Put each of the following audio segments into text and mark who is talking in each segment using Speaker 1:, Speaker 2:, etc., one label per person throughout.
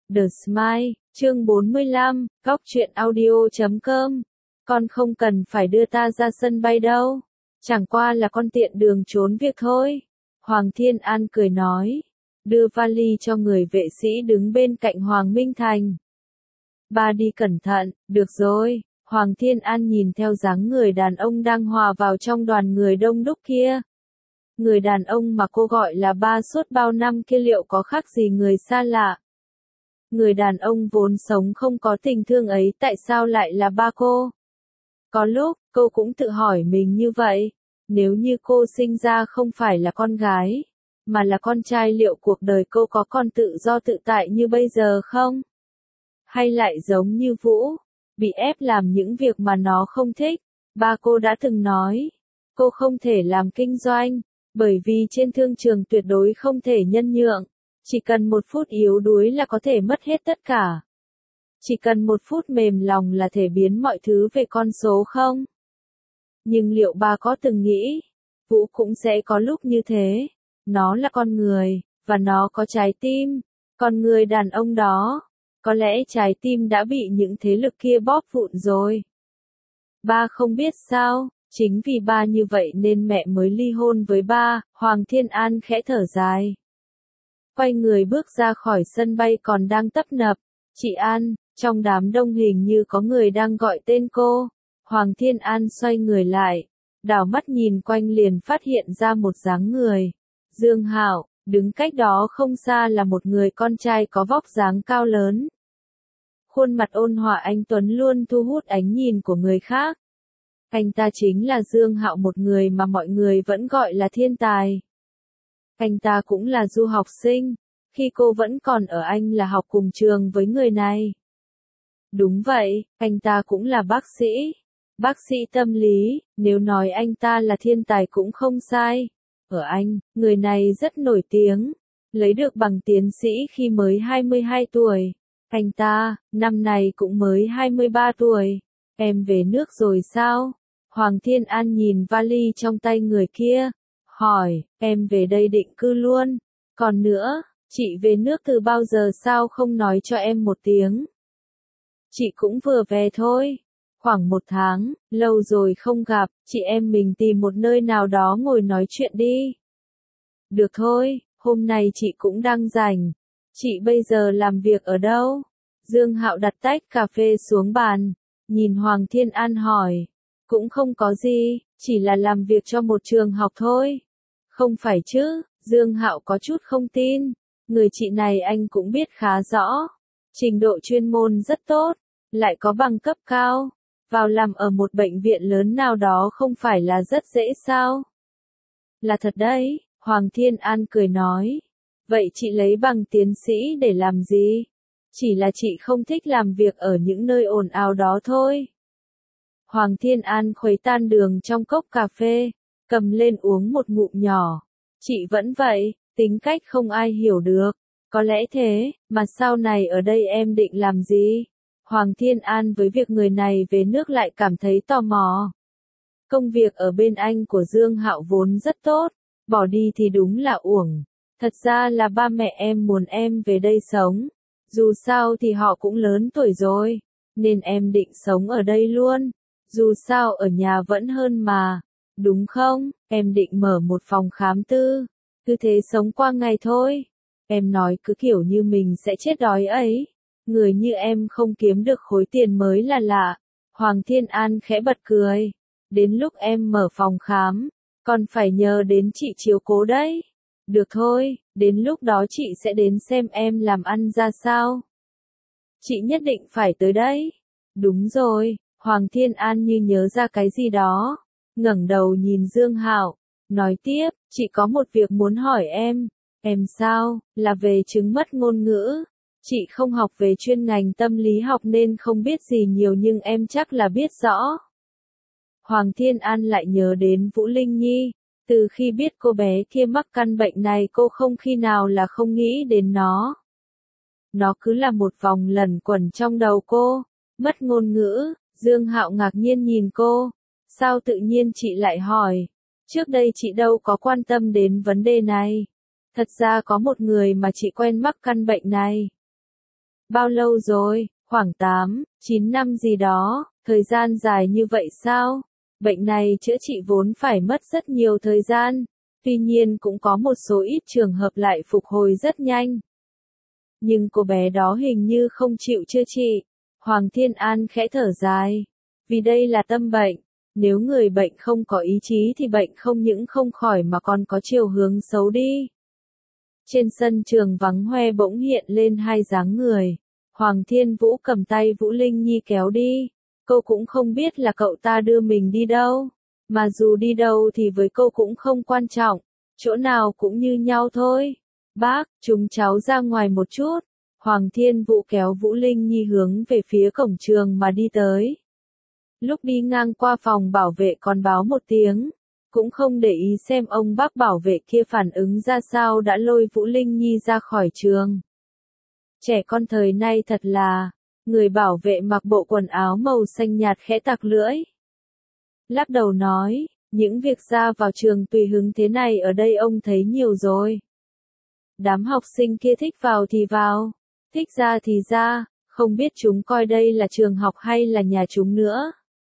Speaker 1: The Smile, chương 45, Góc truyện audio.com. Con không cần phải đưa ta ra sân bay đâu. Chẳng qua là con tiện đường trốn việc thôi. Hoàng Thiên An cười nói. Đưa vali cho người vệ sĩ đứng bên cạnh Hoàng Minh Thành. Ba đi cẩn thận, được rồi. Hoàng Thiên An nhìn theo dáng người đàn ông đang hòa vào trong đoàn người đông đúc kia. Người đàn ông mà cô gọi là ba suốt bao năm kia liệu có khác gì người xa lạ? Người đàn ông vốn sống không có tình thương ấy tại sao lại là ba cô? Có lúc, cô cũng tự hỏi mình như vậy. Nếu như cô sinh ra không phải là con gái, mà là con trai liệu cuộc đời cô có còn tự do tự tại như bây giờ không? Hay lại giống như Vũ, bị ép làm những việc mà nó không thích? Ba cô đã từng nói, cô không thể làm kinh doanh, bởi vì trên thương trường tuyệt đối không thể nhân nhượng. Chỉ cần một phút yếu đuối là có thể mất hết tất cả. Chỉ cần một phút mềm lòng là thể biến mọi thứ về con số không? Nhưng liệu ba có từng nghĩ, Vũ cũng sẽ có lúc như thế? Nó là con người, và nó có trái tim. Còn người đàn ông đó, có lẽ trái tim đã bị những thế lực kia bóp vụn rồi. Ba không biết sao, chính vì ba như vậy nên mẹ mới ly hôn với ba. Hoàng Thiên An khẽ thở dài. Quay người bước ra khỏi sân bay còn đang tấp nập. Chị An, trong đám đông hình như có người đang gọi tên cô. Hoàng Thiên An xoay người lại, đảo mắt nhìn quanh liền phát hiện ra một dáng người. Dương Hạo, đứng cách đó không xa là một người con trai có vóc dáng cao lớn. Khuôn mặt ôn hòa anh tuấn luôn thu hút ánh nhìn của người khác. Anh ta chính là Dương Hạo, một người mà mọi người vẫn gọi là thiên tài. Anh ta cũng là du học sinh, khi cô vẫn còn ở Anh là học cùng trường với người này. Đúng vậy, anh ta cũng là bác sĩ tâm lý, nếu nói anh ta là thiên tài cũng không sai. Ở Anh, người này rất nổi tiếng, lấy được bằng tiến sĩ khi mới 22 tuổi. Anh ta, năm này cũng mới 23 tuổi. Em về nước rồi sao? Hoàng Thiên An nhìn vali trong tay người kia. Hỏi, em về đây định cư luôn? Còn nữa, chị về nước từ bao giờ sao không nói cho em một tiếng? Chị cũng vừa về thôi. Khoảng 1 tháng, lâu rồi không gặp, chị em mình tìm một nơi nào đó ngồi nói chuyện đi. Được thôi, hôm nay chị cũng đang rảnh. Chị bây giờ làm việc ở đâu? Dương Hạo đặt tách cà phê xuống bàn, nhìn Hoàng Thiên An hỏi. Cũng không có gì, chỉ là làm việc cho một trường học thôi. Không phải chứ, Dương Hạo có chút không tin. Người chị này anh cũng biết khá rõ. Trình độ chuyên môn rất tốt, lại có bằng cấp cao. Vào làm ở một bệnh viện lớn nào đó không phải là rất dễ sao? Là thật đấy, Hoàng Thiên An cười nói. Vậy chị lấy bằng tiến sĩ để làm gì? Chỉ là chị không thích làm việc ở những nơi ồn ào đó thôi. Hoàng Thiên An khuấy tan đường trong cốc cà phê, cầm lên uống một ngụm nhỏ. Chị vẫn vậy, tính cách không ai hiểu được. Có lẽ thế, mà sau này ở đây em định làm gì? Hoàng Thiên An với việc người này về nước lại cảm thấy tò mò. Công việc ở bên Anh của Dương Hạo vốn rất tốt, bỏ đi thì đúng là uổng. Thật ra là ba mẹ em muốn em về đây sống. Dù sao thì họ cũng lớn tuổi rồi, nên em định sống ở đây luôn. Dù sao ở nhà vẫn hơn mà, đúng không? Em định mở một phòng khám tư, cứ thế sống qua ngày thôi. Em nói cứ kiểu như mình sẽ chết đói ấy. Người như em không kiếm được khối tiền mới là lạ. Hoàng Thiên An khẽ bật cười. Đến lúc em mở phòng khám, còn phải nhờ đến chị chiếu cố đấy. Được thôi, đến lúc đó chị sẽ đến xem em làm ăn ra sao. Chị nhất định phải tới đấy. Đúng rồi, Hoàng Thiên An như nhớ ra cái gì đó. Ngẩng đầu nhìn Dương Hạo, nói tiếp, chị có một việc muốn hỏi em. Em sao, là về chứng mất ngôn ngữ. Chị không học về chuyên ngành tâm lý học nên không biết gì nhiều nhưng em chắc là biết rõ. Hoàng Thiên An lại nhớ đến Vũ Linh Nhi. Từ khi biết cô bé kia mắc căn bệnh này cô không khi nào là không nghĩ đến nó. Nó cứ là một vòng lẩn quẩn trong đầu cô. Mất ngôn ngữ, Dương Hạo ngạc nhiên nhìn cô. Sao tự nhiên chị lại hỏi? Trước đây chị đâu có quan tâm đến vấn đề này. Thật ra có một người mà chị quen mắc căn bệnh này. Bao lâu rồi? Khoảng 8, 9 năm gì đó, thời gian dài như vậy sao? Bệnh này chữa trị vốn phải mất rất nhiều thời gian, tuy nhiên cũng có một số ít trường hợp lại phục hồi rất nhanh. Nhưng cô bé đó hình như không chịu chữa trị. Hoàng Thiên An khẽ thở dài. Vì đây là tâm bệnh. Nếu người bệnh không có ý chí thì bệnh không những không khỏi mà còn có chiều hướng xấu đi. Trên sân trường vắng hoe bỗng hiện lên hai dáng người. Hoàng Thiên Vũ cầm tay Vũ Linh Nhi kéo đi. Cô cũng không biết là cậu ta đưa mình đi đâu. Mà dù đi đâu thì với cô cũng không quan trọng. Chỗ nào cũng như nhau thôi. Bác, chúng cháu ra ngoài một chút. Hoàng Thiên Vũ kéo Vũ Linh Nhi hướng về phía cổng trường mà đi tới. Lúc đi ngang qua phòng bảo vệ còn báo một tiếng. Cũng không để ý xem ông bác bảo vệ kia phản ứng ra sao đã lôi Vũ Linh Nhi ra khỏi trường. Trẻ con thời nay thật là, người bảo vệ mặc bộ quần áo màu xanh nhạt khẽ tặc lưỡi. Lắc đầu nói, những việc ra vào trường tùy hứng thế này ở đây ông thấy nhiều rồi. Đám học sinh kia thích vào thì vào, thích ra thì ra, không biết chúng coi đây là trường học hay là nhà chúng nữa.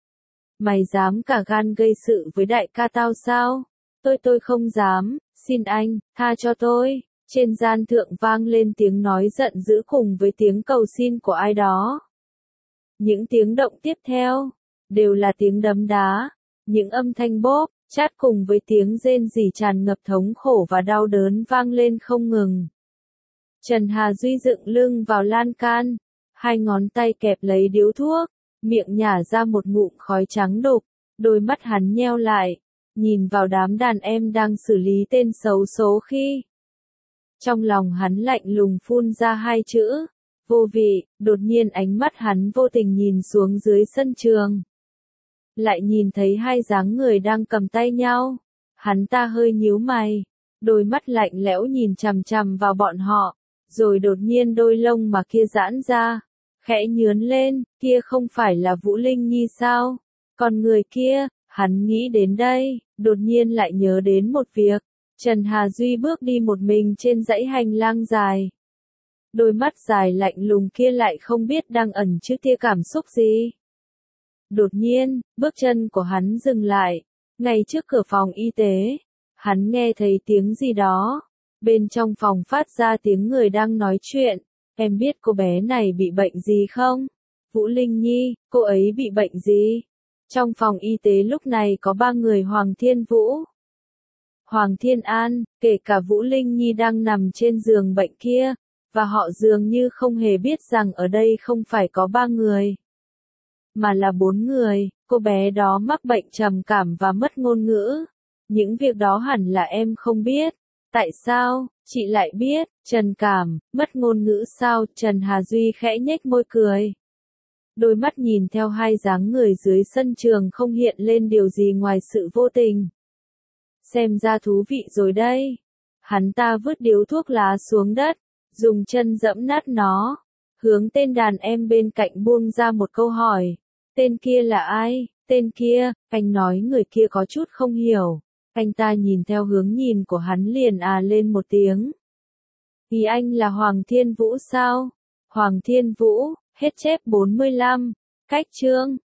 Speaker 1: Mày dám cả gan gây sự với đại ca tao sao? Tôi không dám, xin anh, tha cho tôi. Trên gian thượng vang lên tiếng nói giận dữ cùng với tiếng cầu xin của ai đó. Những tiếng động tiếp theo, đều là tiếng đấm đá, những âm thanh bóp, chát cùng với tiếng rên rỉ tràn ngập thống khổ và đau đớn vang lên không ngừng. Trần Hà Duy dựng lưng vào lan can, hai ngón tay kẹp lấy điếu thuốc, miệng nhả ra một ngụm khói trắng đục, đôi mắt hắn nheo lại, nhìn vào đám đàn em đang xử lý tên xấu số khi. Trong lòng hắn lạnh lùng phun ra hai chữ, vô vị, đột nhiên ánh mắt hắn vô tình nhìn xuống dưới sân trường. Lại nhìn thấy hai dáng người đang cầm tay nhau, hắn ta hơi nhíu mày, đôi mắt lạnh lẽo nhìn chằm chằm vào bọn họ, rồi đột nhiên đôi lông mà kia giãn ra, khẽ nhướn lên, kia không phải là Vũ Linh Nhi sao? Còn người kia, hắn nghĩ đến đây, đột nhiên lại nhớ đến một việc. Trần Hà Duy bước đi một mình trên dãy hành lang dài. Đôi mắt dài lạnh lùng kia lại không biết đang ẩn chứa tia cảm xúc gì. Đột nhiên, bước chân của hắn dừng lại, ngay trước cửa phòng y tế. Hắn nghe thấy tiếng gì đó. Bên trong phòng phát ra tiếng người đang nói chuyện. Em biết cô bé này bị bệnh gì không? Vũ Linh Nhi, cô ấy bị bệnh gì? Trong phòng y tế lúc này có 3 người Hoàng Thiên Vũ, Hoàng Thiên An, kể cả Vũ Linh Nhi đang nằm trên giường bệnh kia, và họ dường như không hề biết rằng ở đây không phải có 3 người, mà là 4 người. Cô bé đó mắc bệnh trầm cảm và mất ngôn ngữ. Những việc đó hẳn là em không biết. Tại sao, chị lại biết? Trầm cảm, mất ngôn ngữ sao? Trần Hà Duy khẽ nhếch môi cười. Đôi mắt nhìn theo hai dáng người dưới sân trường không hiện lên điều gì ngoài sự vô tình. Xem ra thú vị rồi đây. Hắn ta vứt điếu thuốc lá xuống đất, dùng chân dẫm nát nó, hướng tên đàn em bên cạnh buông ra một câu hỏi. Tên kia là ai? Tên kia, anh nói người kia có chút không hiểu. Anh ta nhìn theo hướng nhìn của hắn liền lên một tiếng. Ý anh là Hoàng Thiên Vũ sao? Hoàng Thiên Vũ, hết chép 45, cách chương.